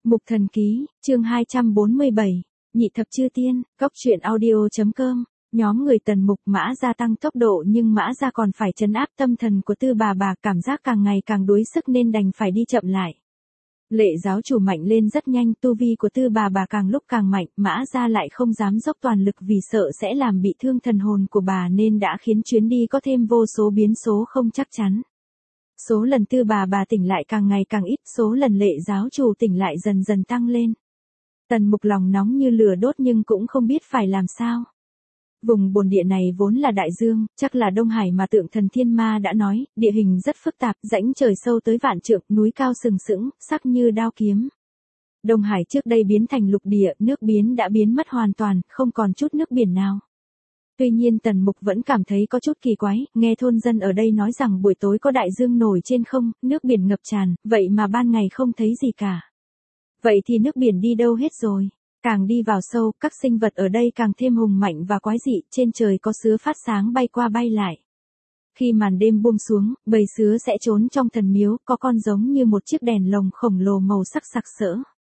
Mục Thần Ký, chương 247, Nhị Thập Chư Tiên, Cóc truyện audio.com. Nhóm người Tần Mục Mã Gia tăng tốc độ nhưng Mã Gia còn phải trấn áp tâm thần của Tư bà cảm giác càng ngày càng đuối sức nên đành phải đi chậm lại. Lệ giáo chủ mạnh lên rất nhanh, tu vi của Tư bà càng lúc càng mạnh, Mã Gia lại không dám dốc toàn lực vì sợ sẽ làm bị thương thần hồn của bà nên đã khiến chuyến đi có thêm vô số biến số không chắc chắn. Số lần Tư bà tỉnh lại càng ngày càng ít, số lần lệ giáo chủ tỉnh lại dần dần tăng lên. Tần Mục lòng nóng như lửa đốt nhưng cũng không biết phải làm sao. Vùng bồn địa này vốn là đại dương, chắc là Đông Hải mà Tượng Thần Thiên Ma đã nói, địa hình rất phức tạp, rãnh trời sâu tới vạn trượng, núi cao sừng sững, sắc như đao kiếm. Đông Hải trước đây biến thành lục địa, nước biển đã biến mất hoàn toàn, không còn chút nước biển nào. Tuy nhiên Tần Mục vẫn cảm thấy có chút kỳ quái, nghe thôn dân ở đây nói rằng buổi tối có đại dương nổi trên không, nước biển ngập tràn, vậy mà ban ngày không thấy gì cả. Vậy thì nước biển đi đâu hết rồi? Càng đi vào sâu, các sinh vật ở đây càng thêm hùng mạnh và quái dị, trên trời có sứa phát sáng bay qua bay lại. Khi màn đêm buông xuống, bầy sứa sẽ trốn trong thần miếu, có con giống như một chiếc đèn lồng khổng lồ màu sắc sặc sỡ.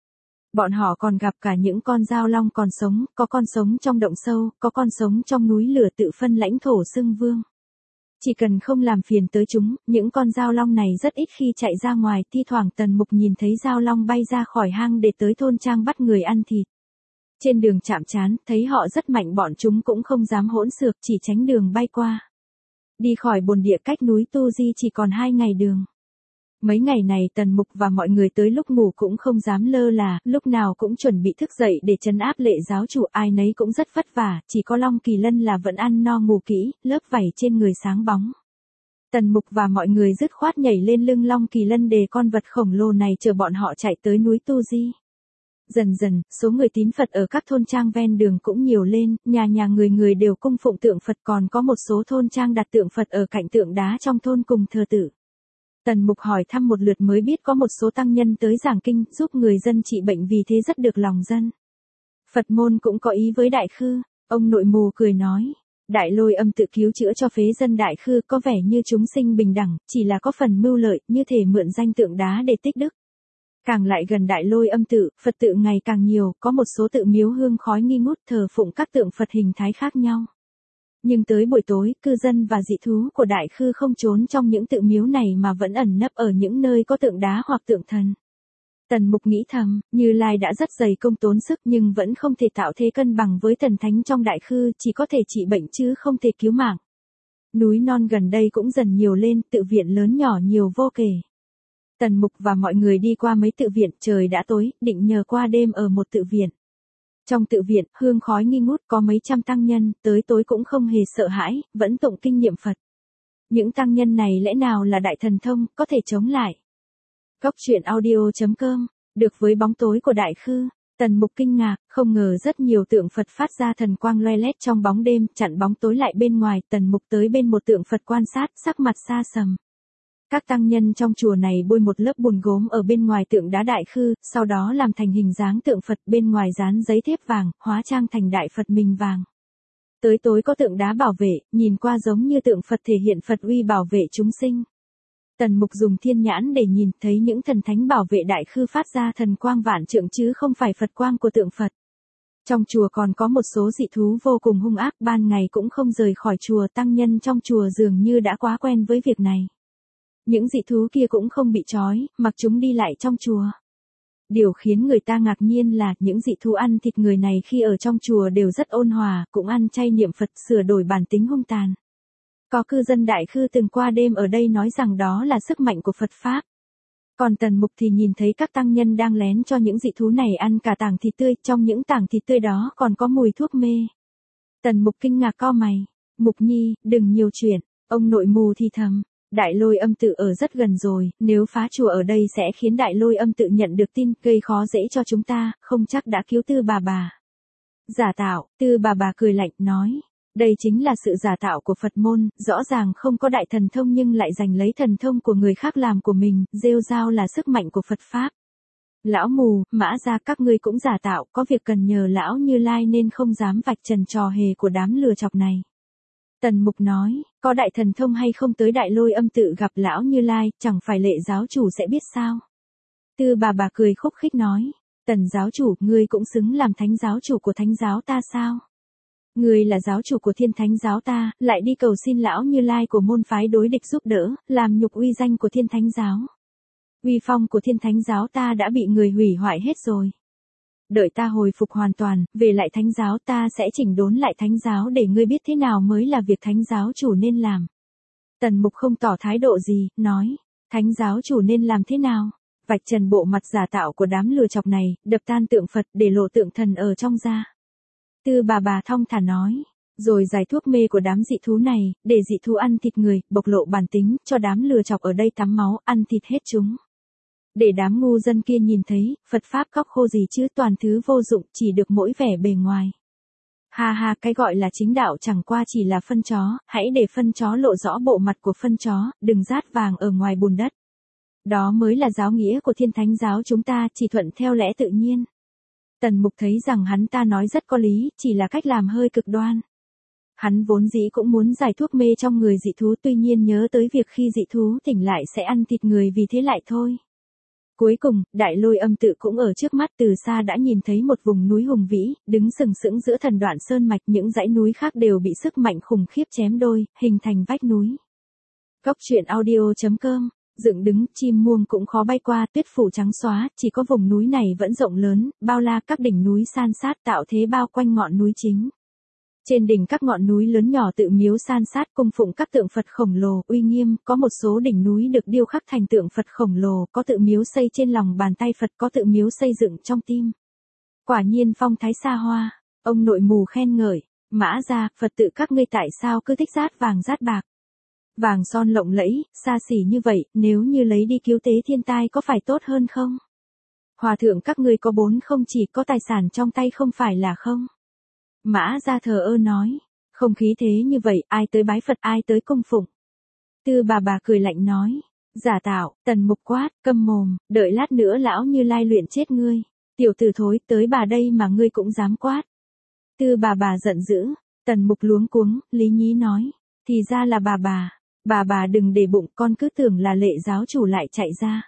Bọn họ còn gặp cả những con dao long còn sống, có con sống trong động sâu, có con sống trong núi lửa tự phân lãnh thổ xưng vương. Chỉ cần không làm phiền tới chúng, những con dao long này rất ít khi chạy ra ngoài, thi thoảng Tần Mục nhìn thấy dao long bay ra khỏi hang để tới thôn trang bắt người ăn thịt. Trên đường chạm trán, thấy họ rất mạnh bọn chúng cũng không dám hỗn xược, chỉ tránh đường bay qua. Đi khỏi bồn địa cách núi Tu Di chỉ còn 2 ngày đường. Mấy ngày này Tần Mục và mọi người tới lúc ngủ cũng không dám lơ là, lúc nào cũng chuẩn bị thức dậy để trấn áp lệ giáo chủ, ai nấy cũng rất vất vả, chỉ có Long Kỳ Lân là vẫn ăn no ngủ kỹ, lớp vảy trên người sáng bóng. Tần Mục và mọi người dứt khoát nhảy lên lưng Long Kỳ Lân để con vật khổng lồ này chờ bọn họ chạy tới núi Tu Di. Dần dần, số người tín Phật ở các thôn trang ven đường cũng nhiều lên, nhà nhà người đều cung phụng tượng Phật, còn có một số thôn trang đặt tượng Phật ở cạnh tượng đá trong thôn cùng thờ tự. Tần Mục hỏi thăm một lượt mới biết có một số tăng nhân tới giảng kinh, giúp người dân trị bệnh vì thế rất được lòng dân. Phật môn cũng có ý với Đại Khư, ông nội mù cười nói. Đại Lôi Âm tự cứu chữa cho phế dân Đại Khư có vẻ như chúng sinh bình đẳng, chỉ là có phần mưu lợi, như thể mượn danh tượng đá để tích đức. Càng lại gần Đại Lôi Âm tự, Phật tự ngày càng nhiều, có một số tự miếu hương khói nghi ngút thờ phụng các tượng Phật hình thái khác nhau. Nhưng tới buổi tối, cư dân và dị thú của Đại Khư không trốn trong những tự miếu này mà vẫn ẩn nấp ở những nơi có tượng đá hoặc tượng thần. Tần Mục nghĩ thầm, Như Lai đã rất dày công tốn sức nhưng vẫn không thể tạo thế cân bằng với thần thánh trong Đại Khư, chỉ có thể trị bệnh chứ không thể cứu mạng. Núi non gần đây cũng dần nhiều lên, tự viện lớn nhỏ nhiều vô kể. Tần Mục và mọi người đi qua mấy tự viện, trời đã tối, định nhờ qua đêm ở một tự viện. Trong tự viện, hương khói nghi ngút, có mấy trăm tăng nhân, tới tối cũng không hề sợ hãi, vẫn tụng kinh niệm Phật. Những tăng nhân này lẽ nào là đại thần thông, có thể chống lại. Cóc truyện audio.com, được với bóng tối của Đại Khư, Tần Mục kinh ngạc, không ngờ rất nhiều tượng Phật phát ra thần quang loe lét trong bóng đêm, chặn bóng tối lại bên ngoài. Tần Mục tới bên một tượng Phật quan sát, sắc mặt xa sầm. Các tăng nhân trong chùa này bôi một lớp bùn gốm ở bên ngoài tượng đá Đại Khư, sau đó làm thành hình dáng tượng Phật, bên ngoài dán giấy thép vàng, hóa trang thành Đại Phật mình vàng. Tới tối có tượng đá bảo vệ, nhìn qua giống như tượng Phật thể hiện Phật uy bảo vệ chúng sinh. Tần Mục dùng thiên nhãn để nhìn thấy những thần thánh bảo vệ Đại Khư phát ra thần quang vạn trượng chứ không phải Phật quang của tượng Phật. Trong chùa còn có một số dị thú vô cùng hung ác, ban ngày cũng không rời khỏi chùa, tăng nhân trong chùa dường như đã quá quen với việc này. Những dị thú kia cũng không bị trói, mặc chúng đi lại trong chùa. Điều khiến người ta ngạc nhiên là những dị thú ăn thịt người này khi ở trong chùa đều rất ôn hòa, cũng ăn chay niệm Phật, sửa đổi bản tính hung tàn. Có cư dân Đại Khư từng qua đêm ở đây nói rằng đó là sức mạnh của Phật Pháp. Còn Tần Mục thì nhìn thấy các tăng nhân đang lén cho những dị thú này ăn cả tảng thịt tươi, trong những tảng thịt tươi đó còn có mùi thuốc mê. Tần Mục kinh ngạc cau mày, Mục Nhi, đừng nhiều chuyện, ông nội mù thì thầm. Đại Lôi Âm tự ở rất gần rồi, nếu phá chùa ở đây sẽ khiến Đại Lôi Âm tự nhận được tin, gây khó dễ cho chúng ta, không chắc đã cứu Tư bà. Giả tạo, Tư bà cười lạnh, nói, đây chính là sự giả tạo của Phật môn, rõ ràng không có đại thần thông nhưng lại giành lấy thần thông của người khác làm của mình, rêu rao là sức mạnh của Phật Pháp. Lão mù, Mã Gia các ngươi cũng giả tạo, có việc cần nhờ lão Như Lai nên không dám vạch trần trò hề của đám lừa chọc này. Tần Mục nói, có đại thần thông hay không tới Đại Lôi Âm tự gặp lão Như Lai, chẳng phải lệ giáo chủ sẽ biết sao. Tư bà cười khúc khích nói, Tần giáo chủ, ngươi cũng xứng làm thánh giáo chủ của thánh giáo ta sao? Ngươi là giáo chủ của thiên thánh giáo ta, lại đi cầu xin lão Như Lai của môn phái đối địch giúp đỡ, làm nhục uy danh của thiên thánh giáo. Uy phong của thiên thánh giáo ta đã bị người hủy hoại hết rồi. Đợi ta hồi phục hoàn toàn, về lại thánh giáo ta sẽ chỉnh đốn lại thánh giáo để ngươi biết thế nào mới là việc thánh giáo chủ nên làm. Tần Mục không tỏ thái độ gì, nói, thánh giáo chủ nên làm thế nào? Vạch trần bộ mặt giả tạo của đám lừa chọc này, đập tan tượng Phật để lộ tượng thần ở trong ra. Tư bà thong thả nói, rồi giải thuốc mê của đám dị thú này, để dị thú ăn thịt người, bộc lộ bản tính, cho đám lừa chọc ở đây tắm máu, ăn thịt hết chúng. Để đám ngu dân kia nhìn thấy, Phật Pháp cóc khô gì chứ toàn thứ vô dụng, chỉ được mỗi vẻ bề ngoài. Ha ha, cái gọi là chính đạo chẳng qua chỉ là phân chó, hãy để phân chó lộ rõ bộ mặt của phân chó, đừng rát vàng ở ngoài bùn đất. Đó mới là giáo nghĩa của thiên thánh giáo chúng ta, chỉ thuận theo lẽ tự nhiên. Tần Mục thấy rằng hắn ta nói rất có lý, chỉ là cách làm hơi cực đoan. Hắn vốn dĩ cũng muốn giải thuốc mê trong người dị thú, tuy nhiên nhớ tới việc khi dị thú tỉnh lại sẽ ăn thịt người, vì thế lại thôi. Cuối cùng, Đại Lôi Âm tự cũng ở trước mắt, từ xa đã nhìn thấy một vùng núi hùng vĩ, đứng sừng sững giữa thần đoạn sơn mạch, những dãy núi khác đều bị sức mạnh khủng khiếp chém đôi, hình thành vách núi. Cốc truyện audio.com, dựng đứng, chim muông cũng khó bay qua, tuyết phủ trắng xóa, chỉ có vùng núi này vẫn rộng lớn, bao la, các đỉnh núi san sát tạo thế bao quanh ngọn núi chính. Trên đỉnh các ngọn núi lớn nhỏ tự miếu san sát cung phụng các tượng Phật khổng lồ, uy nghiêm, có một số đỉnh núi được điêu khắc thành tượng Phật khổng lồ, có tự miếu xây trên lòng bàn tay Phật, có tự miếu xây dựng trong tim. Quả nhiên phong thái xa hoa, ông nội mù khen ngợi, Mã gia, Phật tự các ngươi tại sao cứ thích rát vàng rát bạc. Vàng son lộng lẫy, xa xỉ như vậy, nếu như lấy đi cứu tế thiên tai có phải tốt hơn không? Hòa thượng các ngươi có bốn không, chỉ có tài sản trong tay không phải là không? Mã gia thờ ơ nói, không khí thế như vậy, ai tới bái Phật, ai tới cung phụng. Tư bà cười lạnh nói, giả tạo. Tần Mục quát, câm mồm, đợi lát nữa lão Như Lai luyện chết ngươi. Tiểu tử thối, tới bà đây mà ngươi cũng dám quát. Tư bà giận dữ. Tần Mục luống cuống, lý nhí nói, thì ra là bà đừng để bụng, con cứ tưởng là Lệ giáo chủ lại chạy ra.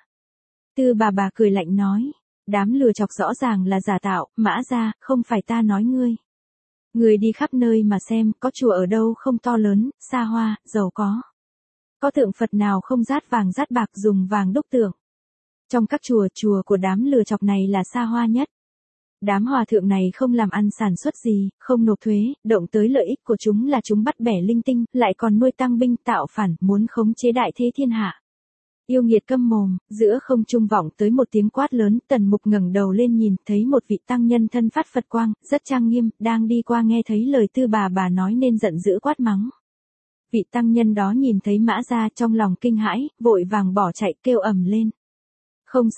Tư bà cười lạnh nói, đám lừa chọc rõ ràng là giả tạo, Mã gia, không phải ta nói ngươi. Người đi khắp nơi mà xem, có chùa ở đâu không to lớn, xa hoa, giàu có. Có tượng Phật nào không rát vàng rát bạc dùng vàng đúc tượng. Trong các chùa của đám lừa chọc này là xa hoa nhất. Đám hòa thượng này không làm ăn sản xuất gì, không nộp thuế, động tới lợi ích của chúng là chúng bắt bẻ linh tinh, lại còn nuôi tăng binh tạo phản, muốn khống chế đại thế thiên hạ. Yêu nghiệt câm mồm, giữa không trung vọng tới một tiếng quát lớn, Tần Mục ngẩng đầu lên nhìn, thấy một vị tăng nhân thân phát Phật quang, rất trang nghiêm, đang đi qua nghe thấy lời tư bà nói nên giận dữ quát mắng. Vị tăng nhân đó nhìn thấy Mã gia trong lòng kinh hãi, vội vàng bỏ chạy kêu ầm lên. Không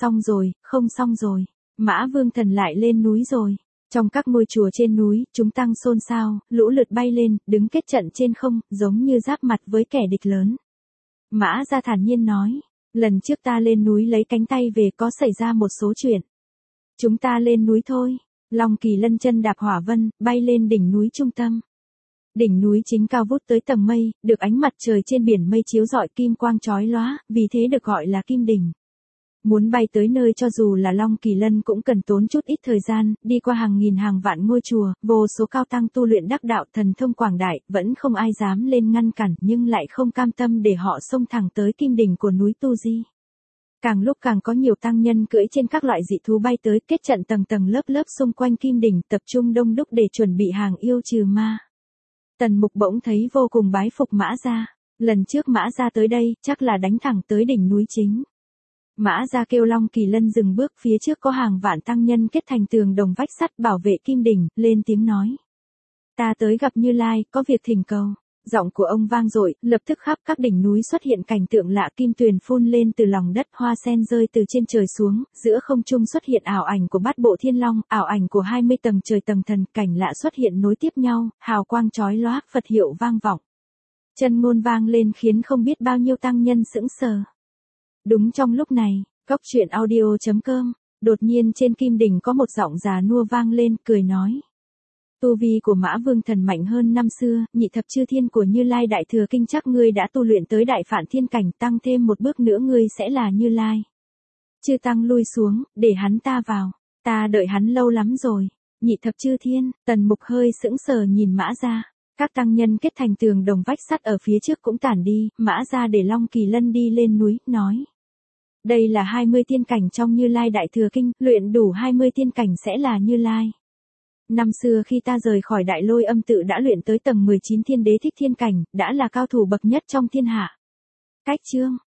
xong rồi, Mã Vương Thần lại lên núi rồi. Trong các ngôi chùa trên núi, chúng tăng xôn xao, lũ lượt bay lên, đứng kết trận trên không, giống như giáp mặt với kẻ địch lớn. Mã gia thản nhiên nói. Lần trước ta lên núi lấy cánh tay về có xảy ra một số chuyện. Chúng ta lên núi thôi. Long Kỳ Lân chân đạp hỏa vân, bay lên đỉnh núi trung tâm. Đỉnh núi chính cao vút tới tầng mây, được ánh mặt trời trên biển mây chiếu rọi kim quang chói lóa, vì thế được gọi là Kim Đỉnh. Muốn bay tới nơi cho dù là Long Kỳ Lân cũng cần tốn chút ít thời gian, đi qua hàng nghìn hàng vạn ngôi chùa, vô số cao tăng tu luyện đắc đạo thần thông quảng đại, vẫn không ai dám lên ngăn cản, nhưng lại không cam tâm để họ xông thẳng tới kim đỉnh của núi Tu Di. Càng lúc càng có nhiều tăng nhân cưỡi trên các loại dị thú bay tới, kết trận tầng tầng lớp lớp xung quanh kim đỉnh, tập trung đông đúc để chuẩn bị hàng yêu trừ ma. Tần Mục bỗng thấy vô cùng bái phục Mã gia. Lần trước Mã gia tới đây, chắc là đánh thẳng tới đỉnh núi chính. Mã gia kêu Long Kỳ Lân dừng bước, phía trước có hàng vạn tăng nhân kết thành tường đồng vách sắt bảo vệ kim đỉnh, lên tiếng nói. Ta tới gặp Như Lai, có việc thỉnh cầu. Giọng của ông vang dội, lập tức khắp các đỉnh núi xuất hiện cảnh tượng lạ, kim tuyền phun lên từ lòng đất, hoa sen rơi từ trên trời xuống, giữa không trung xuất hiện ảo ảnh của bát bộ thiên long, ảo ảnh của 20 tầng trời tầng thần, cảnh lạ xuất hiện nối tiếp nhau, hào quang chói lóa, Phật hiệu vang vọng. Chân ngôn vang lên khiến không biết bao nhiêu tăng nhân sững sờ. Đúng trong lúc này, Cốc truyện audio.com, đột nhiên trên kim đỉnh có một giọng già nua vang lên, cười nói. Tu vi của Mã Vương Thần mạnh hơn năm xưa, nhị thập chư thiên của Như Lai Đại Thừa Kinh chắc ngươi đã tu luyện tới đại phản thiên cảnh, tăng thêm một bước nữa ngươi sẽ là Như Lai. Chư tăng lui xuống, để hắn ta vào. Ta đợi hắn lâu lắm rồi. Nhị thập chư thiên, Tần Mục hơi sững sờ nhìn Mã Gia. Các tăng nhân kết thành tường đồng vách sắt ở phía trước cũng tản đi, Mã Gia để Long Kỳ Lân đi lên núi, nói. Đây là 20 tiên cảnh trong Như Lai Đại Thừa Kinh, luyện đủ 20 tiên cảnh sẽ là Như Lai. Năm xưa khi ta rời khỏi Đại Lôi Âm tự đã luyện tới tầng 19 Thiên Đế Thích Thiên cảnh, đã là cao thủ bậc nhất trong thiên hạ. Cách chương